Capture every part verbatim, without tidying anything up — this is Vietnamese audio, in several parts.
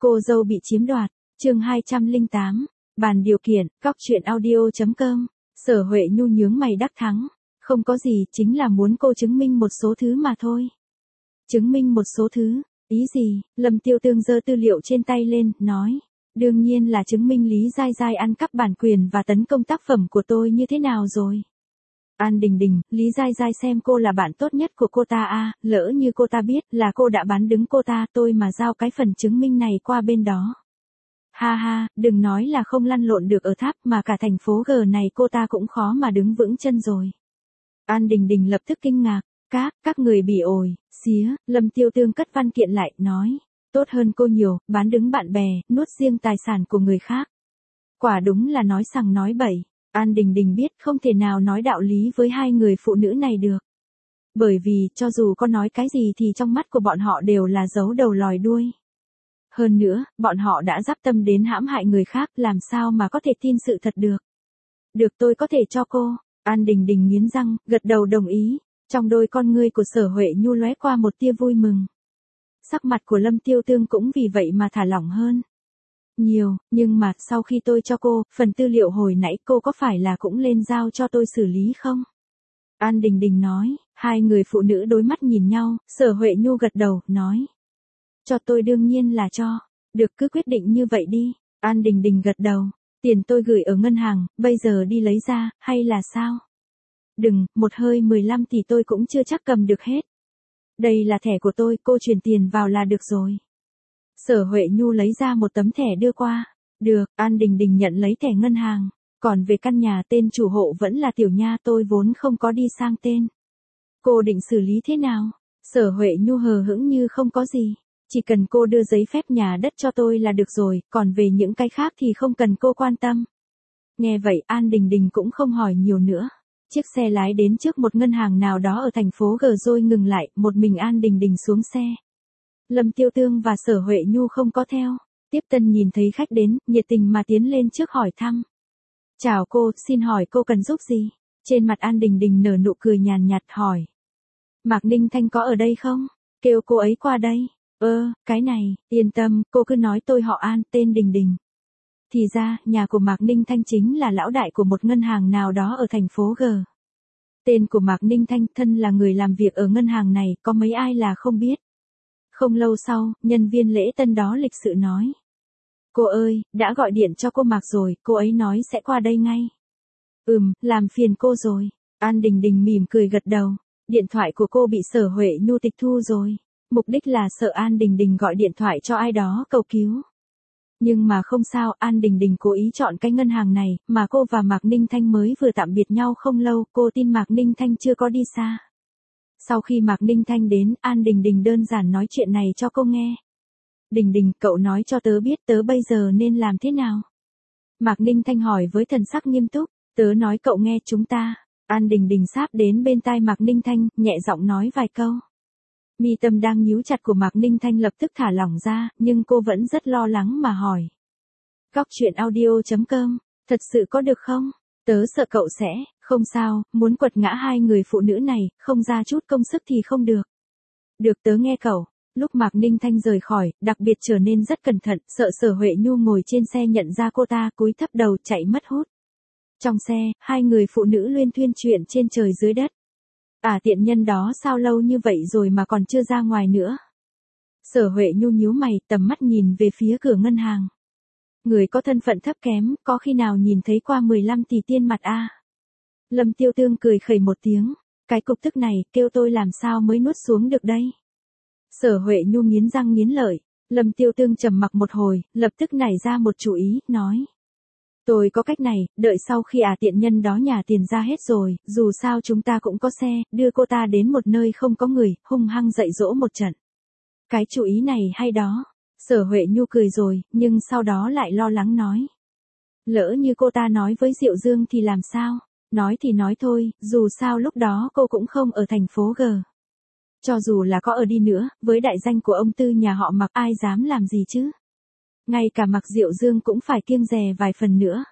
Cô dâu bị chiếm đoạt, chương hai trăm lẻ tám, bàn điều kiện, cóc truyện audio.com, Sở Huệ Nhu nhướng mày đắc thắng, không có gì, chính là muốn cô chứng minh một số thứ mà thôi. Chứng minh một số thứ, ý gì? Lâm Tiêu Tương giơ tư liệu trên tay lên, nói, đương nhiên là chứng minh Lý Giai Giai ăn cắp bản quyền và tấn công tác phẩm của tôi như thế nào rồi. An Đình Đình, Lý Giai Giai xem cô là bạn tốt nhất của cô ta à, lỡ như cô ta biết là cô đã bán đứng cô ta, tôi mà giao cái phần chứng minh này qua bên đó. Ha ha, đừng nói là không lăn lộn được ở tháp mà cả thành phố G này cô ta cũng khó mà đứng vững chân rồi. An Đình Đình lập tức kinh ngạc, các, các người bị ổi, xía, Lâm Tiêu Tương cất văn kiện lại, nói, tốt hơn cô nhiều, bán đứng bạn bè, nuốt riêng tài sản của người khác. Quả đúng là nói sằng nói bậy. An Đình Đình biết không thể nào nói đạo lý với hai người phụ nữ này được. Bởi vì, cho dù có nói cái gì thì trong mắt của bọn họ đều là giấu đầu lòi đuôi. Hơn nữa, bọn họ đã dắp tâm đến hãm hại người khác, làm sao mà có thể tin sự thật được. Được, tôi có thể cho cô. An Đình Đình nghiến răng, gật đầu đồng ý. Trong đôi con ngươi của Sở Huệ Nhu lóe qua một tia vui mừng. Sắc mặt của Lâm Tiêu Tương cũng vì vậy mà thả lỏng hơn. Nhiều, nhưng mà sau khi tôi cho cô, phần tư liệu hồi nãy cô có phải là cũng lên giao cho tôi xử lý không? An Đình Đình nói, hai người phụ nữ đối mắt nhìn nhau, Sở Huệ Nhu gật đầu, nói. Cho tôi đương nhiên là cho, được cứ quyết định như vậy đi. An Đình Đình gật đầu, tiền tôi gửi ở ngân hàng, bây giờ đi lấy ra, hay là sao? Đừng, một hơi mười lăm tỷ tôi cũng chưa chắc cầm được hết. Đây là thẻ của tôi, cô chuyển tiền vào là được rồi. Sở Huệ Nhu lấy ra một tấm thẻ đưa qua. Được, An Đình Đình nhận lấy thẻ ngân hàng. Còn về căn nhà tên chủ hộ vẫn là Tiểu Nha, tôi vốn không có đi sang tên. Cô định xử lý thế nào? Sở Huệ Nhu hờ hững như không có gì. Chỉ cần cô đưa giấy phép nhà đất cho tôi là được rồi, còn về những cái khác thì không cần cô quan tâm. Nghe vậy An Đình Đình cũng không hỏi nhiều nữa. Chiếc xe lái đến trước một ngân hàng nào đó ở thành phố G rồi ngừng lại, một mình An Đình Đình xuống xe. Lâm Tiêu Tương và Sở Huệ Nhu không có theo. Tiếp tân nhìn thấy khách đến, nhiệt tình mà tiến lên trước hỏi thăm. Chào cô, xin hỏi cô cần giúp gì? Trên mặt An Đình Đình nở nụ cười nhàn nhạt hỏi. Mạc Ninh Thanh có ở đây không? Kêu cô ấy qua đây. Ơ, cái này, yên tâm, cô cứ nói tôi họ An, tên Đình Đình. Thì ra, nhà của Mạc Ninh Thanh chính là lão đại của một ngân hàng nào đó ở thành phố G. Tên của Mạc Ninh Thanh thân là người làm việc ở ngân hàng này, có mấy ai là không biết. Không lâu sau, nhân viên lễ tân đó lịch sự nói. Cô ơi, đã gọi điện cho cô Mạc rồi, cô ấy nói sẽ qua đây ngay. Ừm, làm phiền cô rồi. An Đình Đình mỉm cười gật đầu. Điện thoại của cô bị Sở Huệ Nhu tịch thu rồi. Mục đích là sợ An Đình Đình gọi điện thoại cho ai đó cầu cứu. Nhưng mà không sao, An Đình Đình cố ý chọn cái ngân hàng này, mà cô và Mạc Ninh Thanh mới vừa tạm biệt nhau không lâu, cô tin Mạc Ninh Thanh chưa có đi xa. Sau khi Mạc Ninh Thanh đến, An Đình Đình đơn giản nói chuyện này cho cô nghe. Đình Đình, cậu nói cho tớ biết tớ bây giờ nên làm thế nào? Mạc Ninh Thanh hỏi với thần sắc nghiêm túc, tớ nói cậu nghe chúng ta. An Đình Đình sáp đến bên tai Mạc Ninh Thanh, nhẹ giọng nói vài câu. Mi tâm đang nhíu chặt của Mạc Ninh Thanh lập tức thả lỏng ra, nhưng cô vẫn rất lo lắng mà hỏi. Cóc truyện audio.com, thật sự có được không? Tớ sợ cậu sẽ, không sao, muốn quật ngã hai người phụ nữ này, không ra chút công sức thì không được. Được, tớ nghe cậu. Lúc Mạc Ninh Thanh rời khỏi, đặc biệt trở nên rất cẩn thận, sợ Sở Huệ Nhu ngồi trên xe nhận ra cô ta, cúi thấp đầu chạy mất hút. Trong xe, hai người phụ nữ luyên thuyên chuyện trên trời dưới đất. À, tiện nhân đó sao lâu như vậy rồi mà còn chưa ra ngoài nữa. Sở Huệ Nhu nhíu mày, tầm mắt nhìn về phía cửa ngân hàng. Người có thân phận thấp kém, có khi nào nhìn thấy qua mười lăm tỷ tiền mặt a? À? Lâm Tiêu Tương cười khẩy một tiếng, cái cục tức này, kêu tôi làm sao mới nuốt xuống được đây. Sở Huệ Nhu nghiến răng nghiến lợi, Lâm Tiêu Tương trầm mặc một hồi, lập tức nảy ra một chủ ý, nói. Tôi có cách này, đợi sau khi à tiện nhân đó nhả tiền ra hết rồi, dù sao chúng ta cũng có xe, đưa cô ta đến một nơi không có người, hung hăng dạy dỗ một trận. Cái chủ ý này hay đó. Sở Huệ Nhu cười rồi, nhưng sau đó lại lo lắng nói. Lỡ như cô ta nói với Diệu Dương thì làm sao? Nói thì nói thôi, dù sao lúc đó cô cũng không ở thành phố G. Cho dù là có ở đi nữa, với đại danh của ông Tư nhà họ Mạc ai dám làm gì chứ? Ngay cả Mạc Diệu Dương cũng phải kiêng dè vài phần nữa.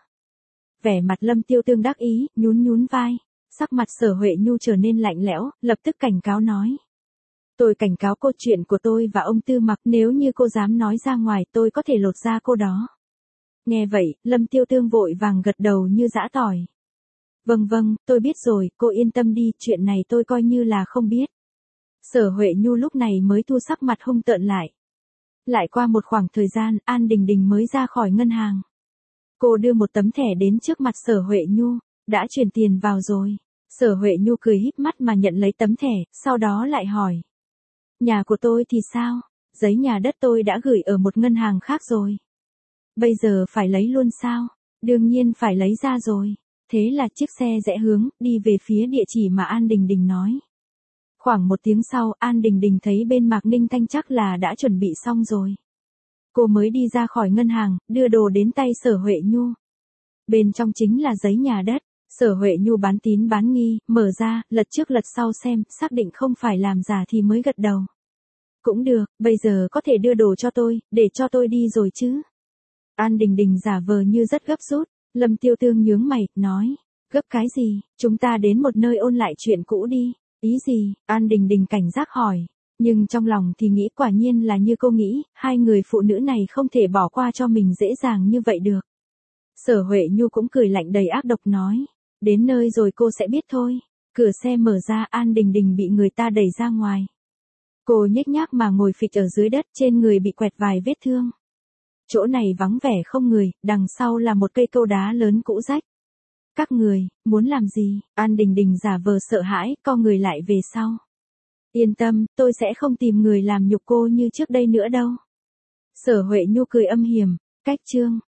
Vẻ mặt Lâm Tiêu Tương đắc ý, nhún nhún vai. Sắc mặt Sở Huệ Nhu trở nên lạnh lẽo, lập tức cảnh cáo nói. Tôi cảnh cáo cô chuyện của tôi và ông Tư Mặc, nếu như cô dám nói ra ngoài tôi có thể lột da cô đó. Nghe vậy, Lâm Tiêu Tương vội vàng gật đầu như giã tỏi. Vâng vâng, tôi biết rồi, cô yên tâm đi, chuyện này tôi coi như là không biết. Sở Huệ Nhu lúc này mới thu sắc mặt hung tợn lại. Lại qua một khoảng thời gian, An Đình Đình mới ra khỏi ngân hàng. Cô đưa một tấm thẻ đến trước mặt Sở Huệ Nhu, đã chuyển tiền vào rồi. Sở Huệ Nhu cười híp mắt mà nhận lấy tấm thẻ, sau đó lại hỏi. Nhà của tôi thì sao? Giấy nhà đất tôi đã gửi ở một ngân hàng khác rồi. Bây giờ phải lấy luôn sao? Đương nhiên phải lấy ra rồi. Thế là chiếc xe rẽ hướng, đi về phía địa chỉ mà An Đình Đình nói. Khoảng một tiếng sau, An Đình Đình thấy bên Mạc Ninh Thanh chắc là đã chuẩn bị xong rồi. Cô mới đi ra khỏi ngân hàng, đưa đồ đến tay Sở Huệ Nhu. Bên trong chính là giấy nhà đất. Sở Huệ Nhu bán tín bán nghi, mở ra, lật trước lật sau xem, xác định không phải làm giả thì mới gật đầu. Cũng được, bây giờ có thể đưa đồ cho tôi, để cho tôi đi rồi chứ. An Đình Đình giả vờ như rất gấp rút. Lâm Tiêu Tương nhướng mày, nói. Gấp cái gì, chúng ta đến một nơi ôn lại chuyện cũ đi. Ý gì? An Đình Đình cảnh giác hỏi. Nhưng trong lòng thì nghĩ quả nhiên là như cô nghĩ, hai người phụ nữ này không thể bỏ qua cho mình dễ dàng như vậy được. Sở Huệ Nhu cũng cười lạnh đầy ác độc nói. Đến nơi rồi cô sẽ biết thôi. Cửa xe mở ra, An Đình Đình bị người ta đẩy ra ngoài. Cô nhếch nhác mà ngồi phịch ở dưới đất, trên người bị quẹt vài vết thương. Chỗ này vắng vẻ không người, đằng sau là một cây câu đá lớn cũ rách. Các người, muốn làm gì? An Đình Đình giả vờ sợ hãi, co người lại về sau. Yên tâm, tôi sẽ không tìm người làm nhục cô như trước đây nữa đâu. Sở Huệ Nhu cười âm hiểm, cách chương.